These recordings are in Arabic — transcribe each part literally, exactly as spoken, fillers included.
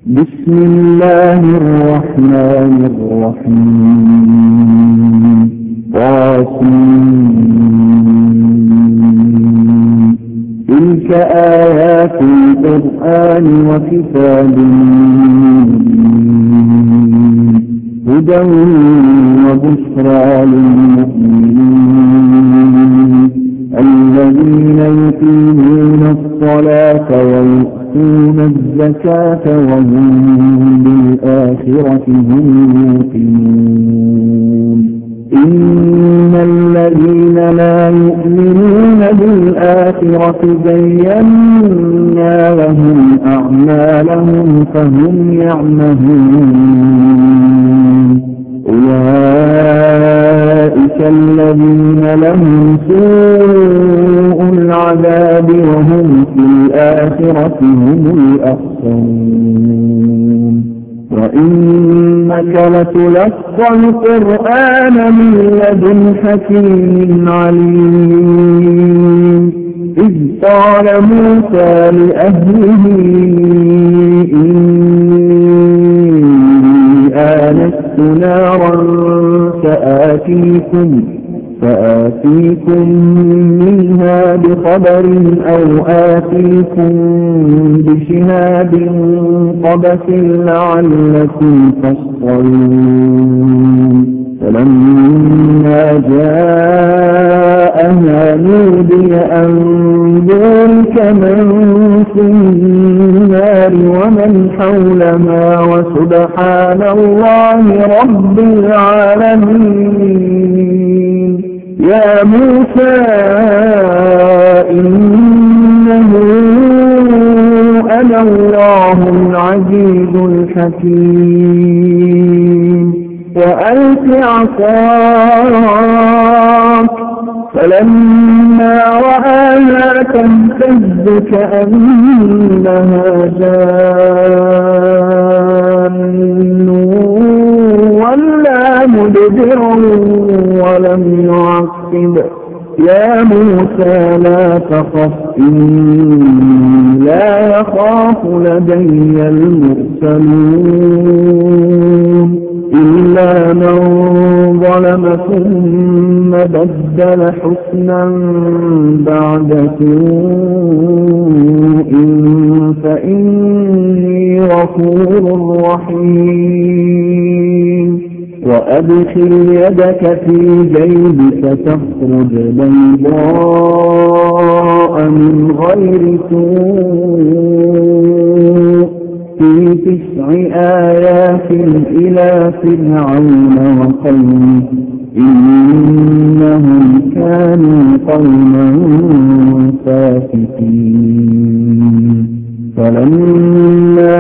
بسم الله الرحمن الرحيم. طاسين. تلك آيات القرآن وكتاب مبين هدى وبشرى للمؤمنين الذين يقيمون الصلاة ويؤتون الزكاة وهم بالآخرة هم يوقنون. إن الذين لا يؤمنون بالآخرة زينا لهم أعمالهم فهم يعمهون. أولئك الذين لهم سوء العذاب وهم في الآخرة هم الأخسرون. وإنك لتلقى القرآن من لدن حكيم عليم. إذ قال موسى لأهله إني آنست نارا سآتيكم فآتيكم منها بخبر أو آتيكم بشهاب قبس لعلكم تصطلون. فلما جاءها نودي أن بورك من في النار ومن حولها وسبحان الله رب العالمين. يا موسى إنه أنا الله العزيز الحكيم. وألق عصاك فلما رآها تهتز كأنها جان ولا مدبرا ولم يعقب. يا موسى لا تخف إني لا يخاف لدي المرسلون إلا من ظلم ثم بدل حسنا بعد سوء فإني غفور رحيم. وأدخل يدك في جيبك تخرج بيضاء من غير سوء في تسع آيات إلى فرعون وقومه إنهم كانوا قوما فاسقين. فلما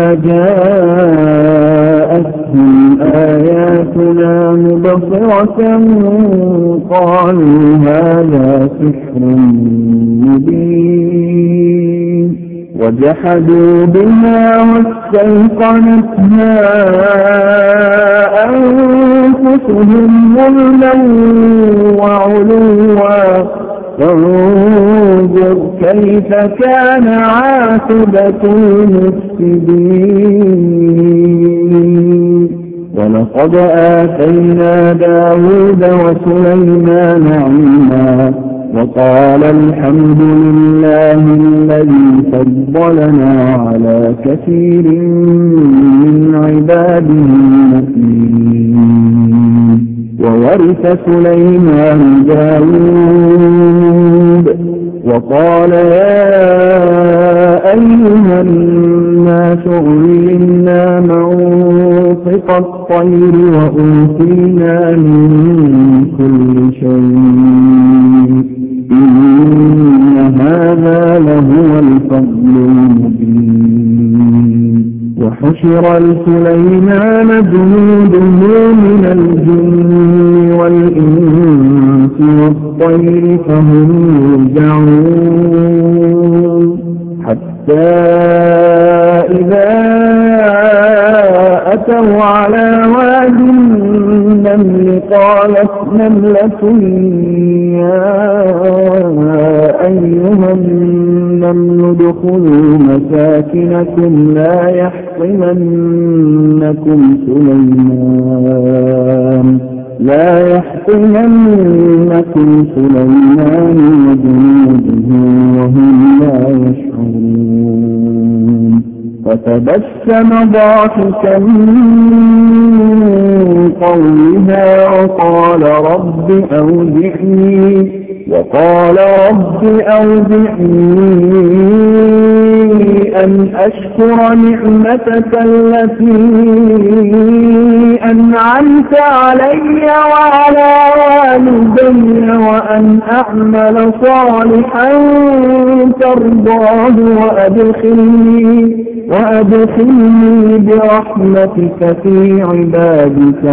جاءتهم آياتنا مبصرة قالوا هذا سحر مبين وجحدوا بها واستيقنتها أنفسهم ظلما وعلوا. فانظر كيف كان عاقبة المفسدين. ولقد آتينا داود وسليمان علما وقال الحمد لله الذي فضلنا على كثير من عباده المؤمنين. وورث سليمان داود وقال يا أيها الناس علمنا منطق الطير وأوتينا من كل شيء إن هذا لهو الفضل المبين. وحشر لسليمان جنوده من الجن والإنس والطير فهم يوزعون حتى إذا أتوا على واد النمل قالت نملة يا أيها النمل النمل ادخلوا مساكنكم لا يحطمنكم سليمان لا يحطمنكم سليمان وجنوده وهم لا يشعرون فتبسم ضاحكا من قولها وقال رب أوزعني وقال رب أوزعني أن أشكر نعمتك التي أنعمت علي وعلى والدي وأن أعمل صالحا ترضاه وأدخلني, وأدخلني برحمتك في عبادك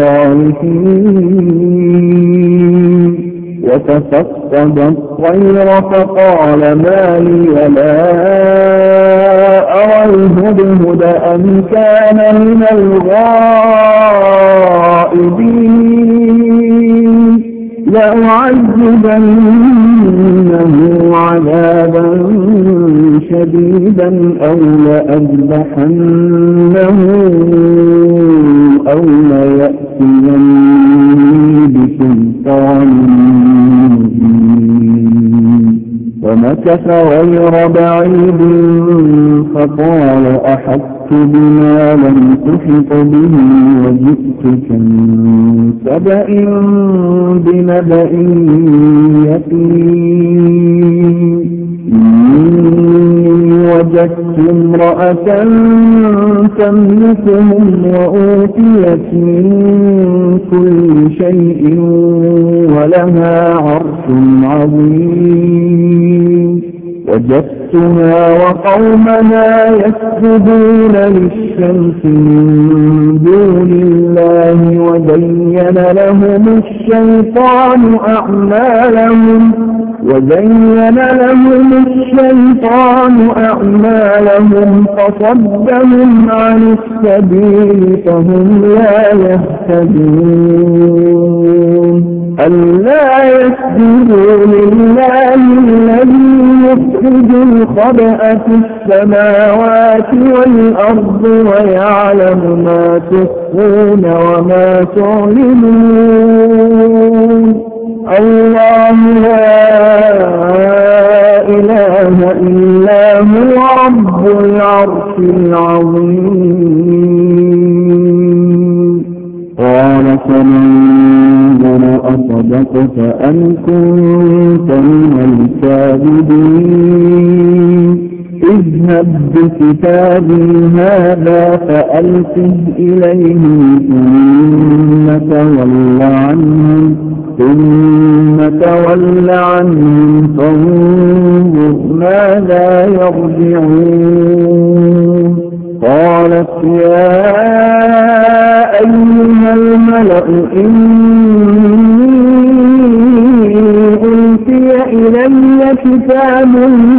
الصالحين وتفقد الطير فقال ما لي لا أرى الهدهد أم كان من الغائبين لأعذبنه عذابا شديدا أو لأذبحنه أو ليأتيني بسلطان مبين ومكث غير بعيد فقال أحطت بما لم تحط به وجئتك من سبأ بنبأ يقين إني وجدت امرأة تملكهم وأوتيت من كل شيء ولها عرش عظيم وجدتها وقومها يسجدون للشمس من دون الله وزين لهم الشيطان أعمالهم وزين لهم الشيطان أعمالهم فصدهم عن السبيل فهم لا يهتدون ألا يسجدوا لله الذي يخرج الخبأ في السماوات والأرض ويعلم ما تخفون وما تعلنون الله لا إله إلا هو رب العرش العظيم قال فمنظر أصدقت أم كنت من الكاذبين اذهب بكتابي هذا فألقه إليهم ثم تول عنهم ثم تول عنهم فانظر ماذا يرجعون قالت يا أيها الملأ إني ألقي إلي كتاب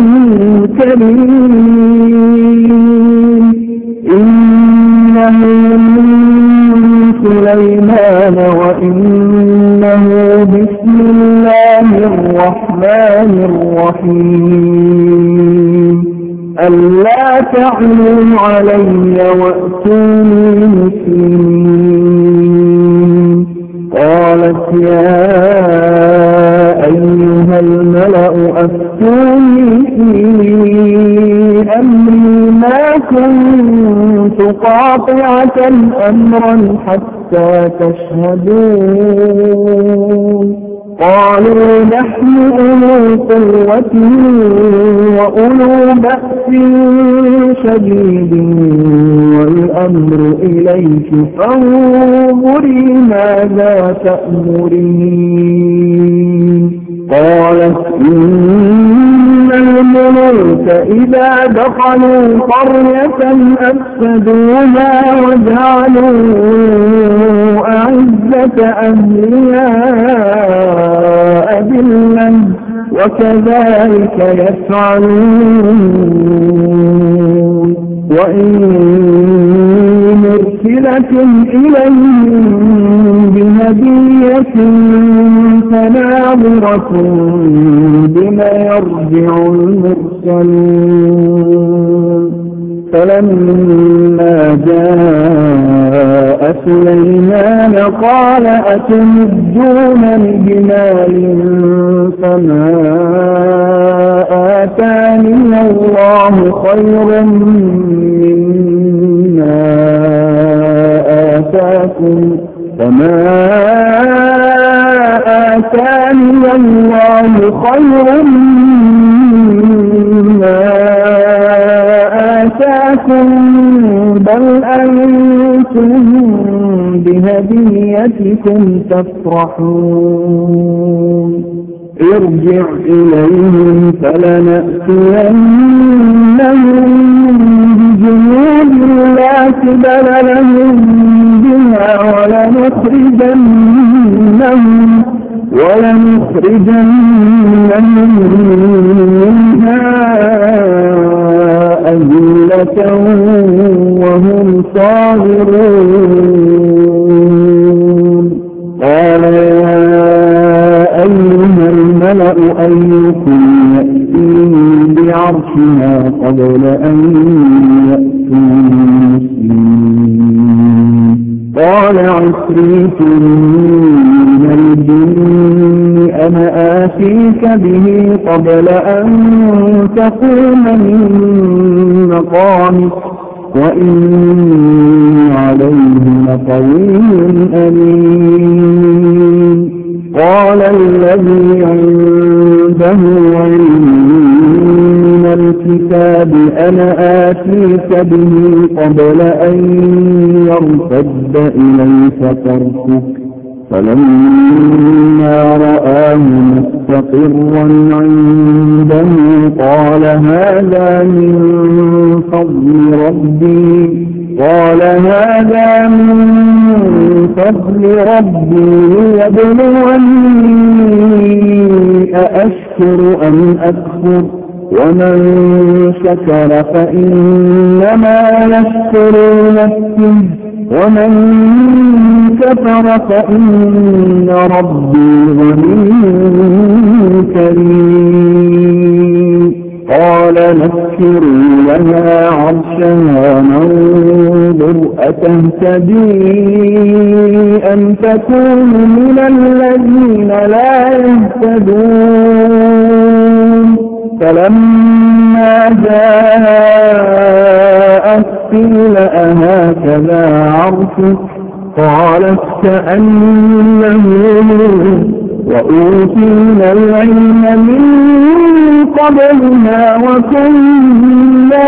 كريم إنه من سليمان وإنه بسم الله الرحمن الرحيم ألا تعلوا علي وأتوني مسلمين قالت يا أيها الملأ أفتوني في أمري ما كنت قاطعة أمرا حتى تشهدون قالوا نحن أولو قوة وأولو بأس شديد والأمر إليك فانظري ماذا تأمرين قالت إن الملوك إذا دخلوا قرية أفسدوها وجعلوا أعزة أهلها أذلا وكذلك يفعلون وإن مرسلة إليهم بهدية فما ناظرة بما يرجع المرسلون فلما جاء سليمان قال أتمدونني بمال فما آتاني الله خير مما آتاكم فما آتاني الله خير مما آتاكم بل أنتم بهديتكم تفرحون ارجع إليهم فلنأتينهم بجنود لا قبل لهم بها ولنخرجنهم ولنخرجنهم منها أذلة وهم صاغرون قال يا أيها الملأ أيكم يأتيني بعرشها قبل أن يأتوني مسلمين قال عفريت من الجن أنا آتيك به قبل أن تقوم من مقامك وإني عليه لقوي أمين قال الذي عنده علم من الكتاب أنا آتيك به قبل أن يرتد إليك طرفك فلما رآه مستقرا عنده قال هذا من فضل ربي قال هذا من فضل ربي ليبلوني أأشكر أم أكفر ومن شكر فإنما يشكر نفسه ومن كفر فإن ربي غني كريم قال نكروا لها عرشها ننظر أتهتدي أم تكون من الذين لا يهتدون فلما جاءت قيل أهكذا عرشك قالت كأنه وأوتينا العلم من قبلنا وكنا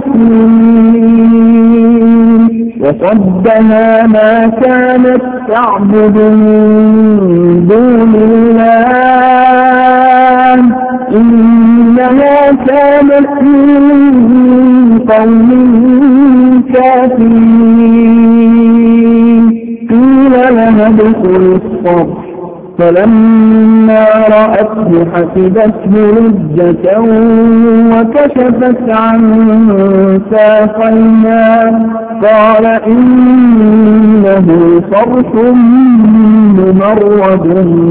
مسلمين وصدها ما كانت تعبد من دون الله إنها كانت من قوم كافرين قيل لها ادخل الصرح فلما رأته حسبته لجة وكشفت عن ساقيها قال إنه صرح ممرد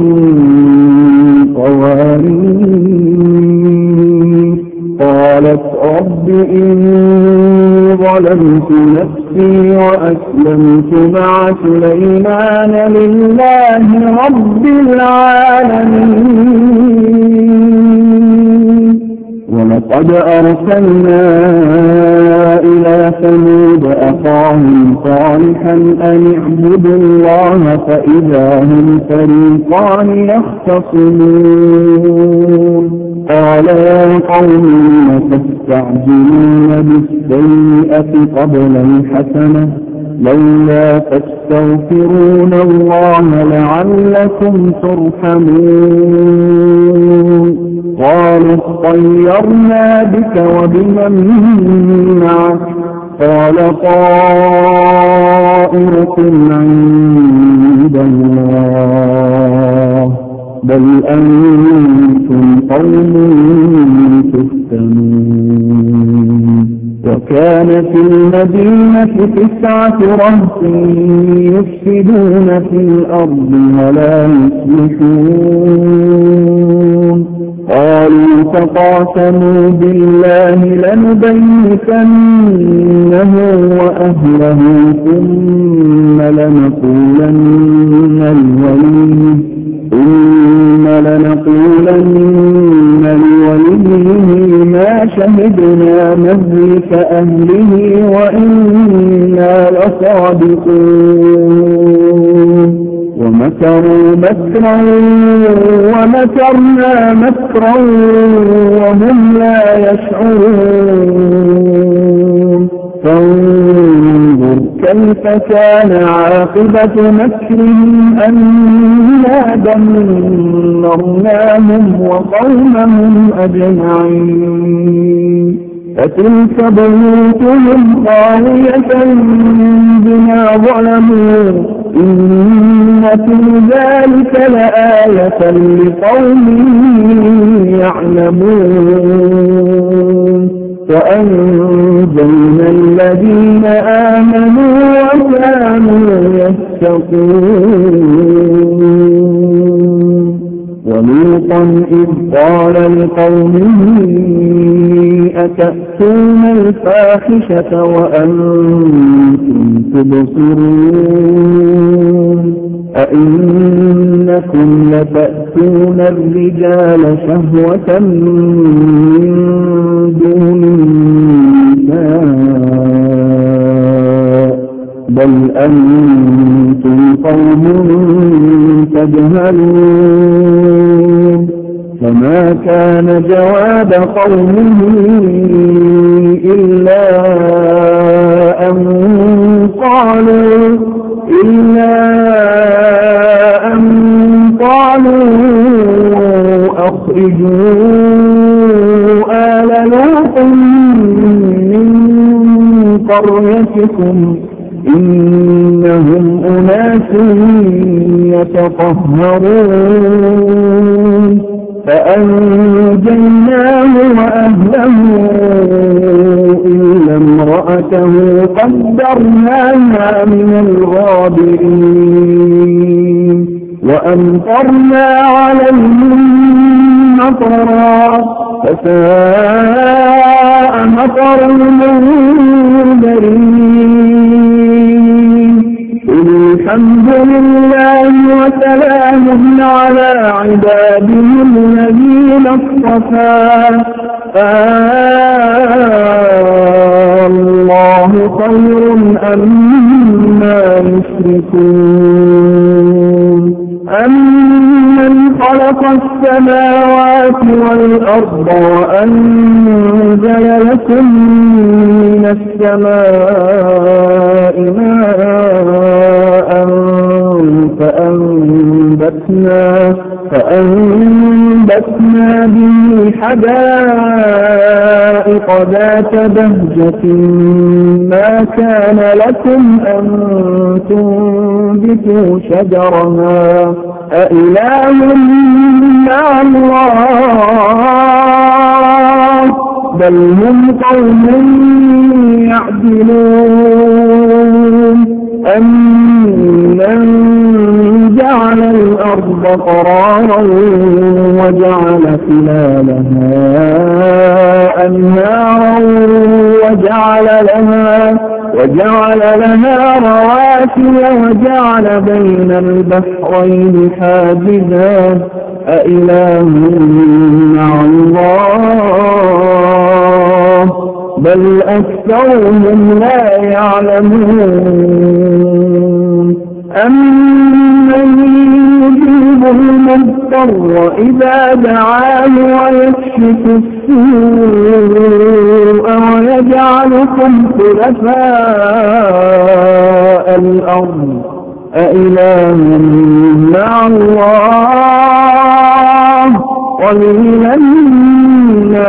قوارير قالت رب إني ظلمت نفسي وأسلمت مع سليمان لله رب العالمين ولقد أرسلنا إلى ثمود أخاهم صالحا أن اعبدوا الله فإذا هم فريقان يختصمون قال يا قوم لم تستعجلون بالسيئة قبل الحسنة لولا تستغفرون الله لعلكم ترحمون قالوا اطيرنا بك وبمن معك قال طائركم عند الله بل أنتم قوم تفتنون وكان في المدينة تسعة رهط يفسدون في الأرض ولا يصلحون قالوا تقاسموا بالله لنبيتنه وأهله ثم لنقولن لوليه ثم لنقولن لوليه ما شهدنا مهلك أهله وإنا لصادقون ومكروا مكرا ومكرنا مكرا وهم لا يشعرون فانظر كيف كان عاقبة مكرهم أنا دمرناهم وقومهم أجمعين فتلك بيوتهم خاوية بما ظلموا إن في ذلك لآية لقوم يعلمون وأنجينا الذين آمنوا وكانوا يتقون ولوطا إذ قال لقومه أتأتون الفاحشة وأنتم تبصرون أئنكم لتأتون الرجال شهوة من دون النساء بل أنتم قوم تجهلون فما كان جواب قومه إلا أن قالوا إلا أن قالوا أخرجوا آل لوط من قريتكم إنهم أناس يتطهرون فأنجيناه وأهله إلا امرأته قدرناها من الغابرين وأمطرنا عليهم مطرا فساء مطر المنذرين الحمد لله وسلام على عباده الذين اصطفى الله خير أما يشركون أمن خلق السماوات والأرض وأنزل لكم من السماء ماء فأنبتنا, فأنبتنا به حدائق ذات بهجة ما كان لكم أن تنبتوا شجرها أإله مع الله بل هم قوم يعدلون أمن جعل الأرض قرارا وجعل خلالها أنهارا وجعل لها وجعل لها رواسي وجعل بين البحرين حاجزا أإله مع الله بل أكثرهم لا يعلمون أمن يجيب المضطر إذا دعاه ويكشف السوء ويجعلكم خلفاء الأرض أإله مع الله قليلا ما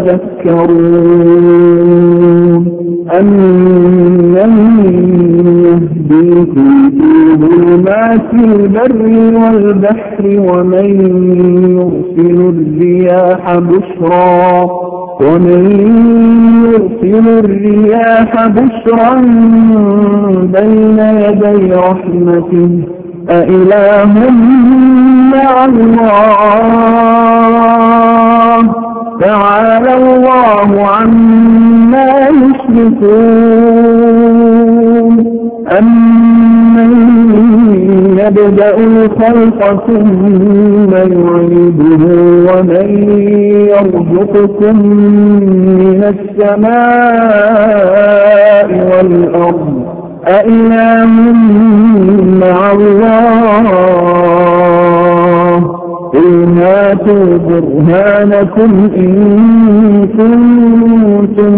تذكرون أمن يهديكم في ظلمات البر والبحر ومن يرسل الرياح بشرا ومن يرسل الرياح بشرا بين يدي رحمته أإله مع الله تعالى الله عما يشركون أمن يبدأ الخلق ثم يعيده ومن يرزقكم من السماء والأرض أإله مع الله قل هاتوا برهانكم إن كنتم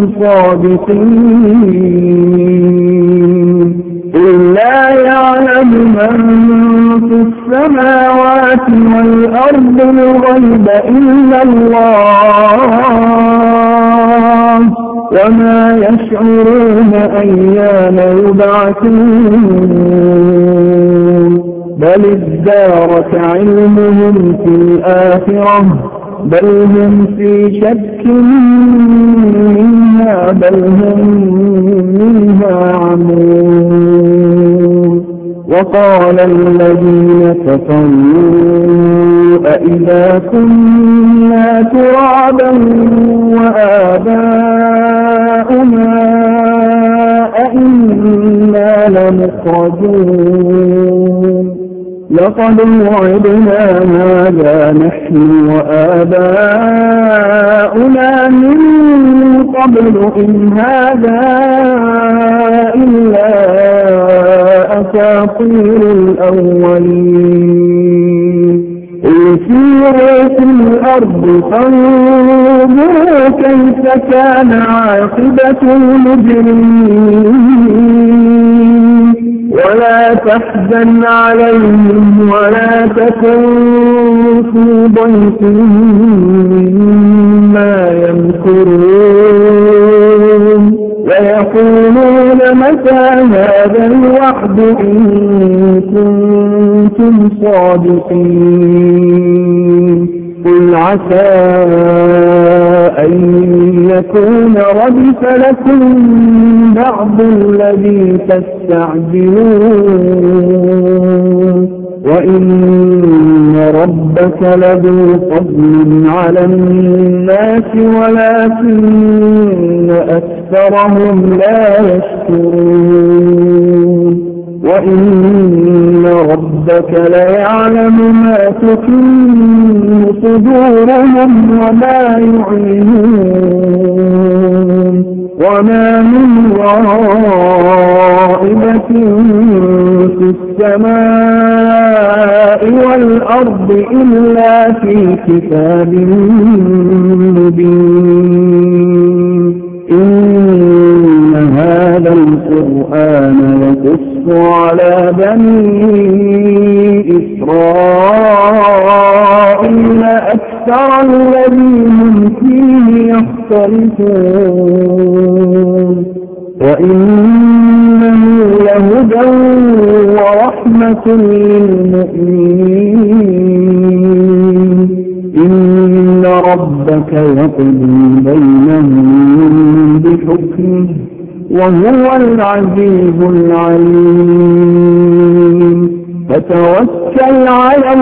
صادقين قل لا يعلم من في السماوات والأرض الغيب إلا الله وما يشعرون أيان يبعثون بل ادارك علمهم في الآخرة بل هم في شك منها بل هم منها عمون وقال الذين كفروا أئذا كنا ترابا وآباؤنا أئنا لمخرجون لقد وعدنا هذا نحن وآباؤنا من قبل إن هذا إلا أساطير الأولين قل سيروا في الأرض فانظروا كيف كان عاقبة المجرمين ولا تحزن عليهم ولا تكن في ضيق مما يمكرون ويقولون متى هذا الوعد إن كنتم صادقين قل عسى أن يكون ردف لكم بعض الذي تستعجلون وإن ربك لذو فضل على الناس ولكن أكثرهم لا يشكرون وإن ربك ليعلم ما تكن صدورهم وما يعلنون وما من غائبة في السماء والأرض إلا في كتاب مبين إن هذا القرآن يقص على بني إسرائيل أكثر الذي هم فيه يختلفون وإنه لهدى ورحمة للمؤمنين إن ربك يقضي بينهم بحكمه وهو العزيز العليم فتوكل على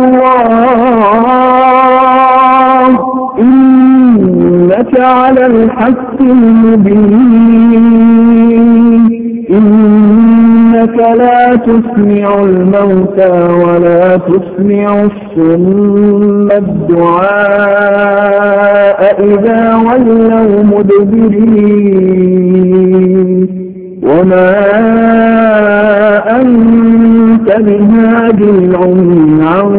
الله إنك على الحق المبين إنك لا تسمع الموتى ولا تسمع الصم الدعاء إذا ولوا مدبرين وما أنت بهاد العمي عن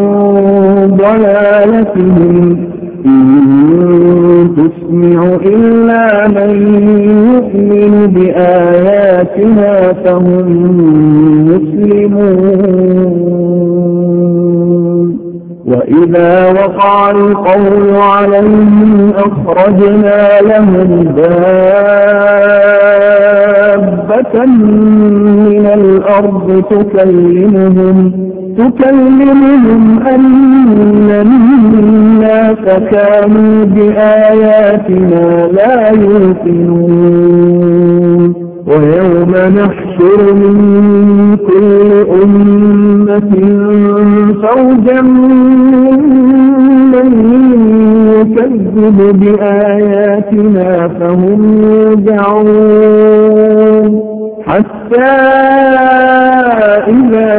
ضلالتهم إن تسمع إلا من يؤمن بآياتنا فهم مسلمون وإذا وقع القول عليهم أخرجنا لهم دابة من الأرض تكلمهم تكلمهم أن الناس كانوا بآياتنا لا يوقنون ويوم نحشر من كل أمة فوجا ممن يكذب بآياتنا فهم يوزعون حتى إذا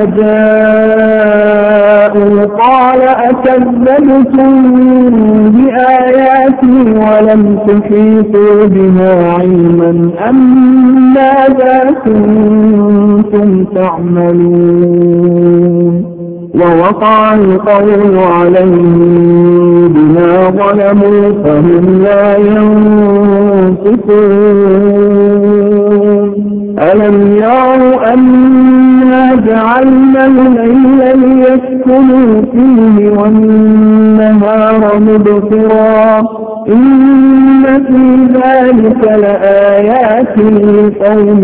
جاءوا قال أكذبتم بآياتي ولم تحيطوا بها علما أم ماذا كنتم تعملون ووقع القول عليهم بما ظلموا فهم لا ينطقون ألم يروا أنا جعلنا الليل ليسكنوا فيه والنهار مبصرا إن في ذلك لآيات لقوم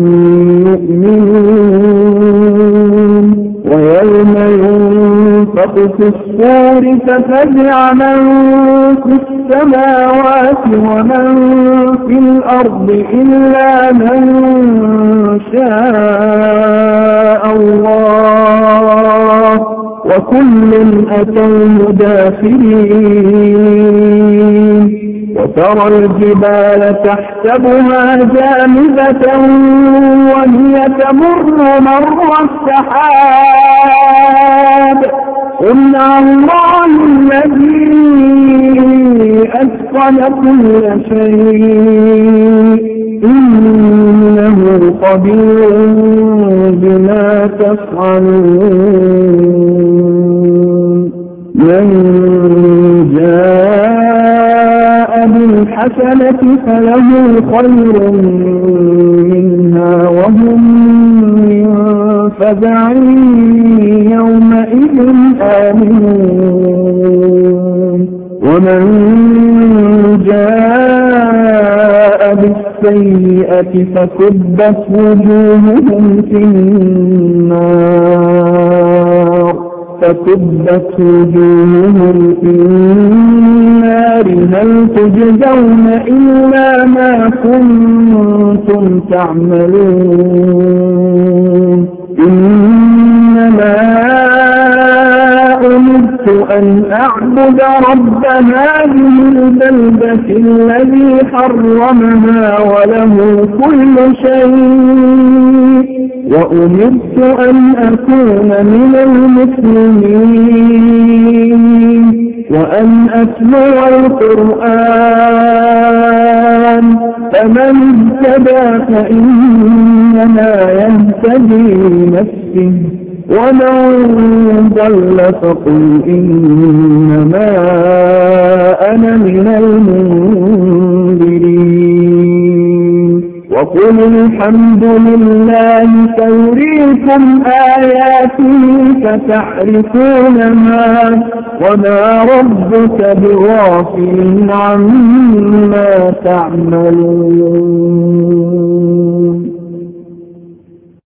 يؤمنون ويوم ينفخ في الصور ففزع من في السماوات ومن في الأرض إلا من شاء الله وكل أتوه داخلين وترى الجبال تحسبها جامدة وهي تمر مر السحاب صنع الله الذي أتقن كل شيء إنه خبير بما تفعلون من جاء بالحسنة فله خير منها وهم من فزع يومئذ آمنون ومن جاء بالسيئة فكبت وجوههم في النار فكبت وجوههم في النار هل تجزون إلا ما كنتم تعملون إنما أمرت أن أعبد رب هذه البلدة الذي حرمها وله كل شيء وأمرت أن أكون من المسلمين وأن أتلو القرآن فمن اهتدى فإنما يهتدي لنفسه ومن ضل فقل إنما أنا من المنذرين وقل الحمد لله سيريكم آياته فتعرفونها وما ربك بغافل عما تعملون